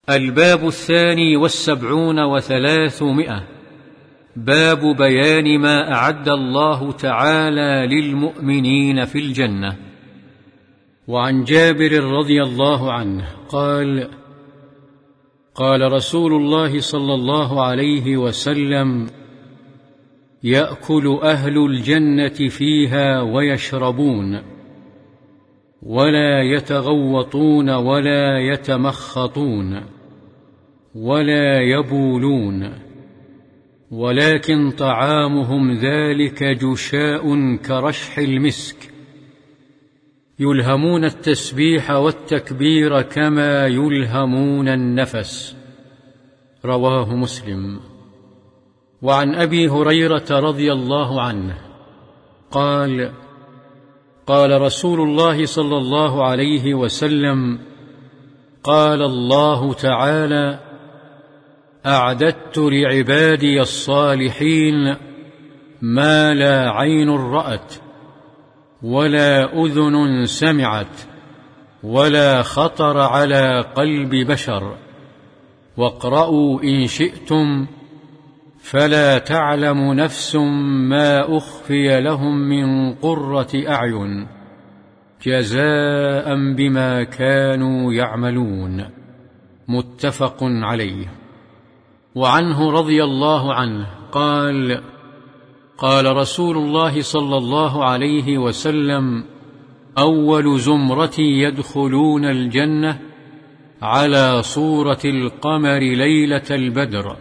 الباب 72 باب بيان ما أعد الله تعالى للمؤمنين في الجنة. وعن جابر رضي الله عنه قال: قال رسول الله صلى الله عليه وسلم: يأكل أهل الجنة فيها ويشربون، ولا يتغوطون ولا يتمخطون ولا يبولون، ولكن طعامهم ذلك جشاء كرشح المسك، يلهمون التسبيح والتكبير كما يلهمون النفس. رواه مسلم. وعن أبي هريرة رضي الله عنه قال: قال رسول الله صلى الله عليه وسلم: قال الله تعالى: أعددت لعبادي الصالحين ما لا عين رأت ولا أذن سمعت ولا خطر على قلب بشر. واقرأوا إن شئتم: فلا تعلم نفس ما أخفي لهم من قرة أعين جزاء بما كانوا يعملون. متفق عليه. وعنه رضي الله عنه قال: قال رسول الله صلى الله عليه وسلم: أول زمرة يدخلون الجنة على صورة القمر ليلة البدر،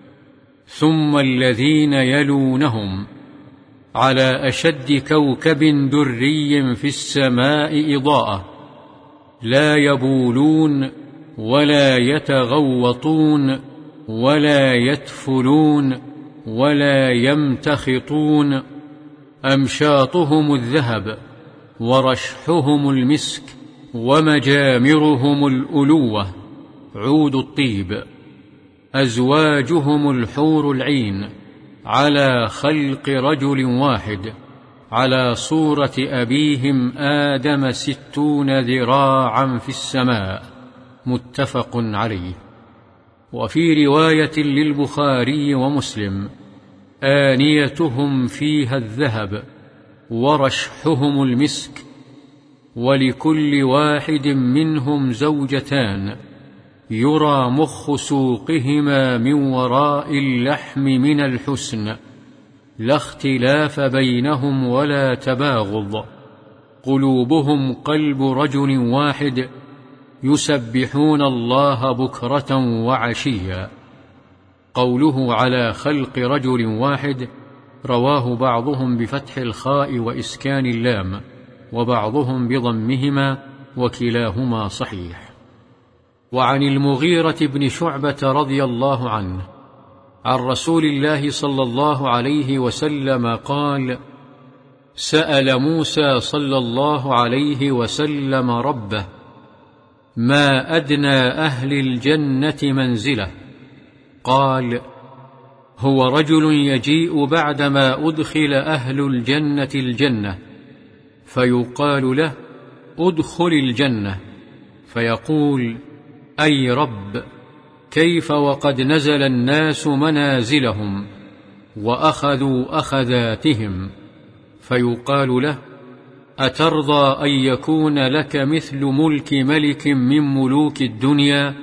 ثم الذين يلونهم على أشد كوكب دري في السماء إضاءة، لا يبولون ولا يتغوطون ولا يتفلون ولا يمتخطون، أمشاطهم الذهب ورشحهم المسك ومجامرهم الألوة عود الطيب، أزواجهم الحور العين على خلق رجل واحد، على صورة أبيهم آدم 60 ذراعا في السماء. متفق عليه. وفي رواية للبخاري ومسلم: آنيتهم فيها الذهب ورشحهم المسك، ولكل واحد منهم زوجتان يرى مخ سوقهما من وراء اللحم من الحسن، لا اختلاف بينهم ولا تباغض، قلوبهم قلب رجل واحد، يسبحون الله بكرة وعشيا. قوله على خلق رجل واحد رواه بعضهم بفتح الخاء وإسكان اللام، وبعضهم بضمهما، وكلاهما صحيح. وعن المغيرة بن شعبة رضي الله عنه عن رسول الله صلى الله عليه وسلم قال: سأل موسى صلى الله عليه وسلم ربه: ما أدنى أهل الجنة منزله؟ قال: هو رجل يجيء بعدما أدخل أهل الجنة الجنة، فيقال له: أدخل الجنة، فيقول: أي رب، كيف وقد نزل الناس منازلهم وأخذوا أخذاتهم؟ فيقال له: أترضى أن يكون لك مثل ملك ملك من ملوك الدنيا؟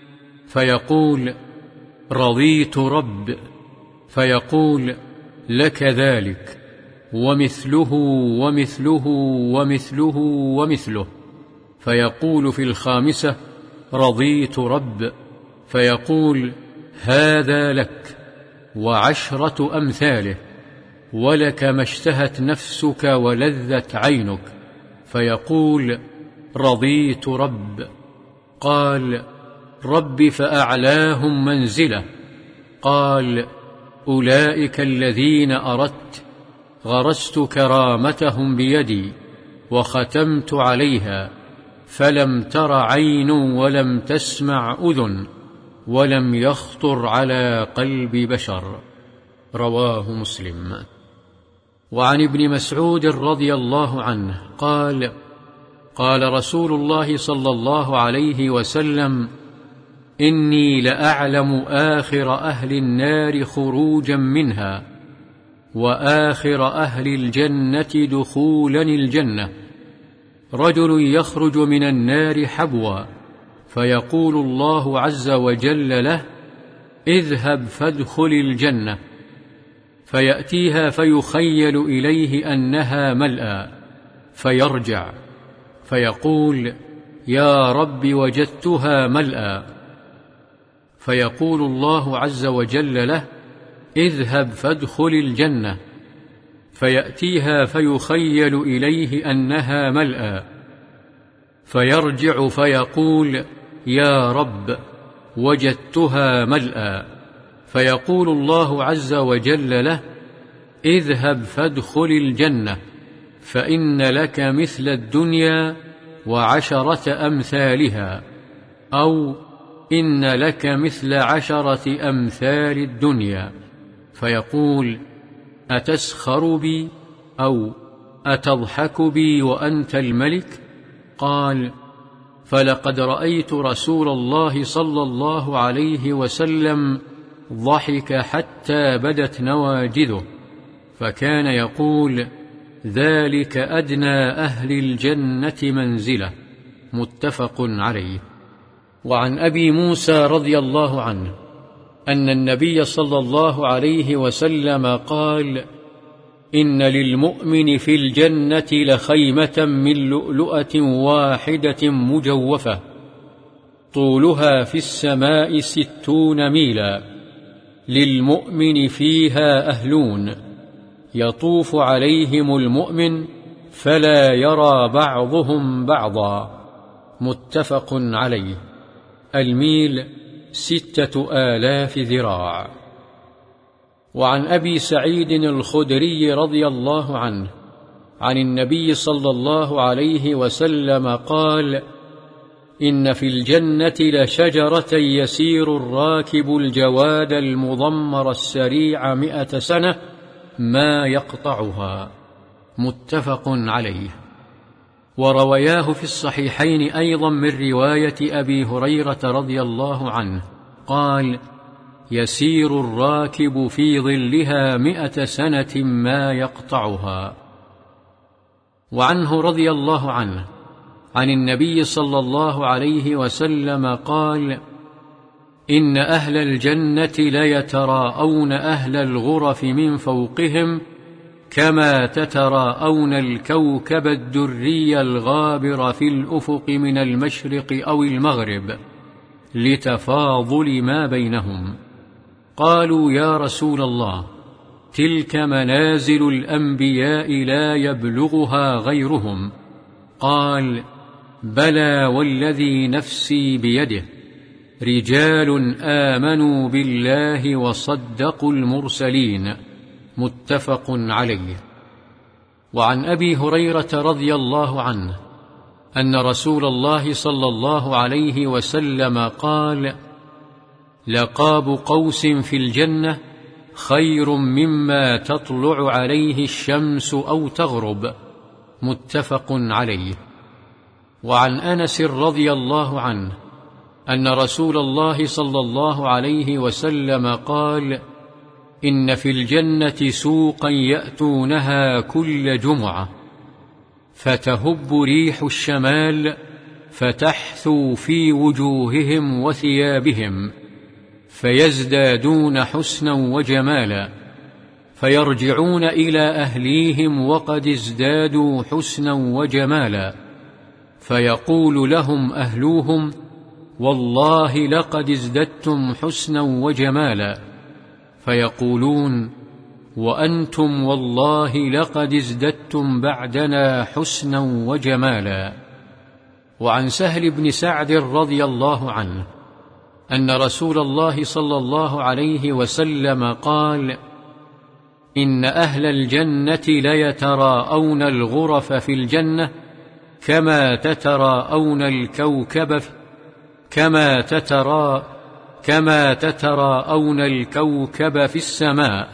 فيقول: رضيت رب. فيقول: لك ذلك ومثله ومثله ومثله ومثله. فيقول في الخامسة: رضيت رب. فيقول: هذا لك وعشرة أمثاله، ولك ما اشتهت نفسك ولذت عينك. فيقول: رضيت رب. قال: رب فأعلاهم منزلة. قال: أولئك الذين أردت، غرست كرامتهم بيدي وختمت عليها، فلم تر عين ولم تسمع أذن ولم يخطر على قلب بشر. رواه مسلم. وعن ابن مسعود رضي الله عنه قال: قال رسول الله صلى الله عليه وسلم: إني لأعلم آخر أهل النار خروجا منها وآخر أهل الجنة دخولا الجنة. رجل يخرج من النار حبوا، فيقول الله عز وجل له: اذهب فادخل الجنة، فيأتيها فيخيل إليه أنها ملأى، فيرجع فيقول: يا رب وجدتها ملأى، فيقول الله عز وجل له: اذهب فادخل الجنة، فيأتيها فيخيل إليه أنها ملأى، فيرجع فيقول: يا رب وجدتها ملأى، فيقول الله عز وجل له: اذهب فادخل الجنة، فإن لك مثل الدنيا وعشرة أمثالها، أو إن لك مثل 10 أمثال الدنيا. فيقول: أتسخر بي أو أتضحك بي وأنت الملك؟ قال: فلقد رأيت رسول الله صلى الله عليه وسلم ضحك حتى بدت نواجذه، فكان يقول: ذلك أدنى أهل الجنة منزلة. متفق عليه. وعن أبي موسى رضي الله عنه أن النبي صلى الله عليه وسلم قال: إن للمؤمن في الجنة لخيمة من لؤلؤة واحدة مجوفة، طولها في السماء 60 ميلا، للمؤمن فيها أهلون، يطوف عليهم المؤمن فلا يرى بعضهم بعضا. متفق عليه. الميل 6000 ذراع. وعن أبي سعيد الخدري رضي الله عنه عن النبي صلى الله عليه وسلم قال: إن في الجنة لشجرة يسير الراكب الجواد المضمر السريع 100 سنة ما يقطعها. متفق عليه. وروياه في الصحيحين أيضا من رواية أبي هريرة رضي الله عنه قال: يسير الراكب في ظلها 100 سنة ما يقطعها. وعنه رضي الله عنه عن النبي صلى الله عليه وسلم قال: إن أهل الجنة ليتراءون أهل الغرف من فوقهم كما تتراءون الكوكب الدري الغابر في الأفق من المشرق أو المغرب، لتفاضل ما بينهم. قالوا: يا رسول الله، تلك منازل الأنبياء لا يبلغها غيرهم. قال: بلى والذي نفسي بيده، رجال آمنوا بالله وصدقوا المرسلين. متفق عليه. وعن أبي هريرة رضي الله عنه أن رسول الله صلى الله عليه وسلم قال: لقاب قوس في الجنة خير مما تطلع عليه الشمس أو تغرب. متفق عليه. وعن أنس رضي الله عنه أن رسول الله صلى الله عليه وسلم قال: إن في الجنة سوقا يأتونها كل جمعة، فتهب ريح الشمال فتحثو في وجوههم وثيابهم، فيزدادون حسنا وجمالا، فيرجعون إلى أهليهم وقد ازدادوا حسنا وجمالا، فيقول لهم أهلوهم: والله لقد ازددتم حسنا وجمالا، فيقولون: وأنتم والله لقد ازددتم بعدنا حسنا وجمالا. وعن سهل بن سعد رضي الله عنه أن رسول الله صلى الله عليه وسلم قال: إن أهل الجنة ليتراءون الغرف في الجنة كما تتراءون الكوكب في السماء.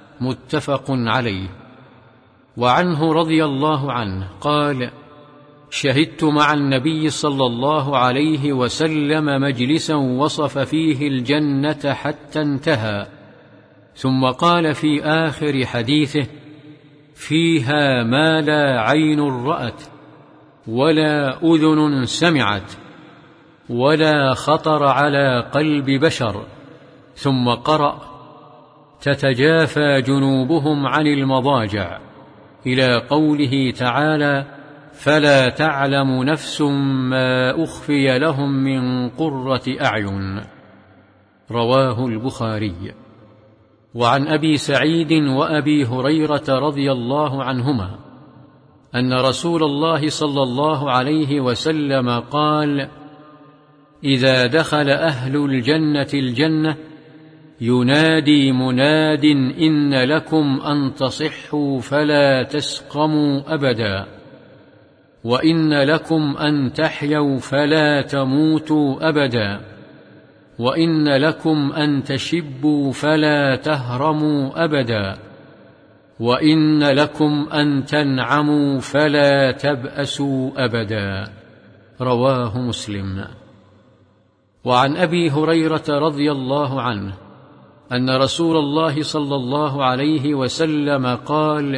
متفق عليه. وعنه رضي الله عنه قال: شهدت مع النبي صلى الله عليه وسلم مجلسا وصف فيه الجنة حتى انتهى، ثم قال في آخر حديثه: فيها ما لا عين رأت ولا أذن سمعت ولا خطر على قلب بشر. ثم قرأ: تتجافى جنوبهم عن المضاجع، إلى قوله تعالى: فلا تعلم نفس ما أخفي لهم من قرة أعين. رواه البخاري. وعن أبي سعيد وأبي هريرة رضي الله عنهما أن رسول الله صلى الله عليه وسلم قال: إذا دخل أهل الجنة الجنة ينادي مناد: إن لكم أن تصحوا فلا تسقموا أبدا، وإن لكم أن تحيوا فلا تموتوا أبدا، وإن لكم أن تشبوا فلا تهرموا أبدا، وإن لكم أن تنعموا فلا تبأسوا أبدا. رواه مسلم. وعن أبي هريرة رضي الله عنه أن رسول الله صلى الله عليه وسلم قال: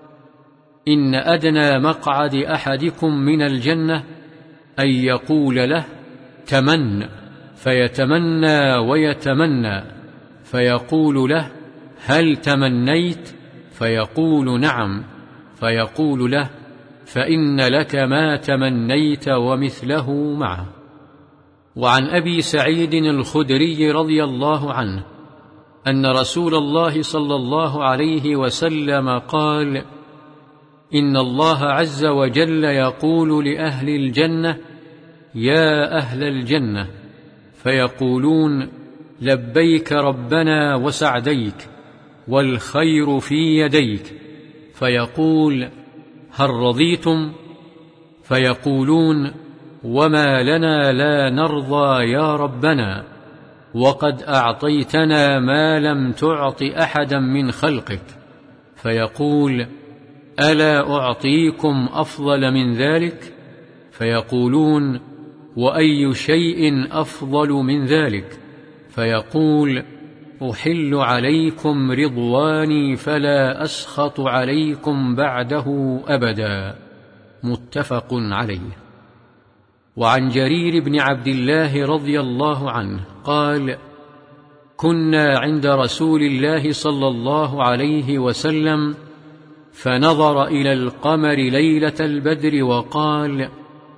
إن أدنى مقعد أحدكم من الجنة أن يقول له: تمن، فيتمنى ويتمنى، فيقول له: هل تمنيت؟ فيقول: نعم، فيقول له: فإن لك ما تمنيت ومثله معه. وعن أبي سعيد الخدري رضي الله عنه أن رسول الله صلى الله عليه وسلم قال: إن الله عز وجل يقول لأهل الجنة: يا أهل الجنة، فيقولون: لبيك ربنا وسعديك، والخير في يديك. فيقول: هل رضيتم؟ فيقولون: وما لنا لا نرضى يا ربنا، وقد أعطيتنا ما لم تعط أحدا من خلقك. فيقول: ألا أعطيكم أفضل من ذلك؟ فيقولون: وأي شيء أفضل من ذلك؟ فيقول: أحل عليكم رضواني فلا أسخط عليكم بعده أبدا. متفق عليه. وعن جرير بن عبد الله رضي الله عنه قال: كنا عند رسول الله صلى الله عليه وسلم فنظر إلى القمر ليلة البدر وقال: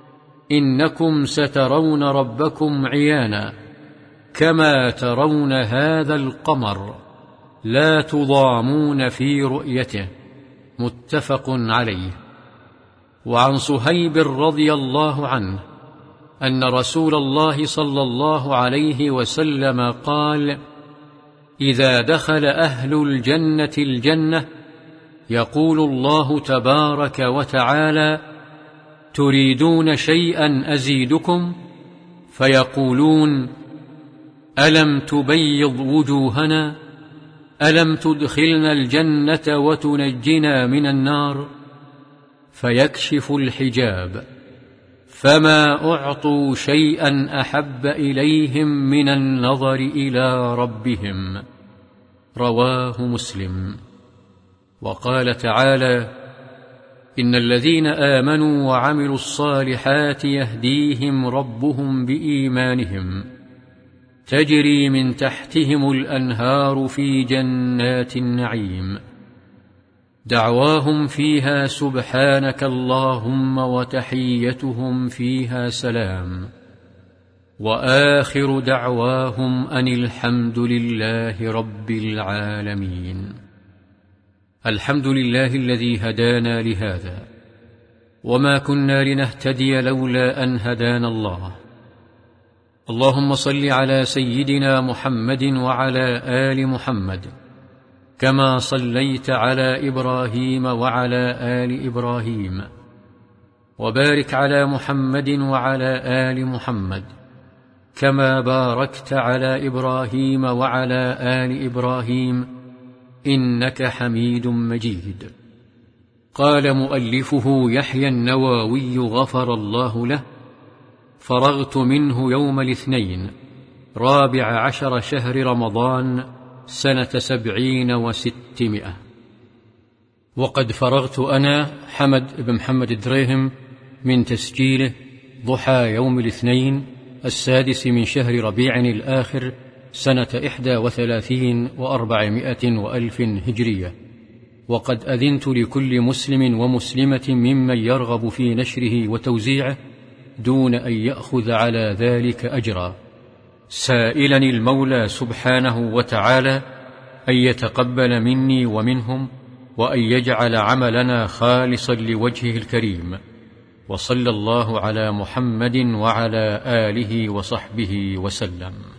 إنكم سترون ربكم عيانا كما ترون هذا القمر، لا تضامون في رؤيته. متفق عليه. وعن صهيب رضي الله عنه أن رسول الله صلى الله عليه وسلم قال: إذا دخل أهل الجنة الجنة يقول الله تبارك وتعالى: تريدون شيئا أزيدكم؟ فيقولون: ألم تبيض وجوهنا؟ ألم تدخلنا الجنة وتنجنا من النار؟ فيكشف الحجاب، فما أعطوا شيئا أحب إليهم من النظر إلى ربهم. رواه مسلم. وقال تعالى: إن الذين آمنوا وعملوا الصالحات يهديهم ربهم بإيمانهم تجري من تحتهم الأنهار في جنات النعيم، دعواهم فيها سبحانك اللهم وتحيتهم فيها سلام، وآخر دعواهم أن الحمد لله رب العالمين. الحمد لله الذي هدانا لهذا، وما كنا لنهتدي لولا أن هدانا الله. اللهم صل على سيدنا محمد وعلى آل محمد كما صليت على إبراهيم وعلى آل إبراهيم، وبارك على محمد وعلى آل محمد كما باركت على إبراهيم وعلى آل إبراهيم إنك حميد مجيد. قال مؤلفه يحيى النووي غفر الله له: فرغت منه يوم الاثنين 14 شهر رمضان سنة 70 و600. وقد فرغت أنا حمد بن محمد الدريهم من تسجيله ضحى يوم الاثنين 6 من شهر ربيع الآخر سنة 31 و400 وألف هجرية. وقد أذنت لكل مسلم ومسلمة ممن يرغب في نشره وتوزيعه دون أن يأخذ على ذلك أجرا، سائلا المولى سبحانه وتعالى أن يتقبل مني ومنهم، وأن يجعل عملنا خالصا لوجهه الكريم. وصلى الله على محمد وعلى آله وصحبه وسلم.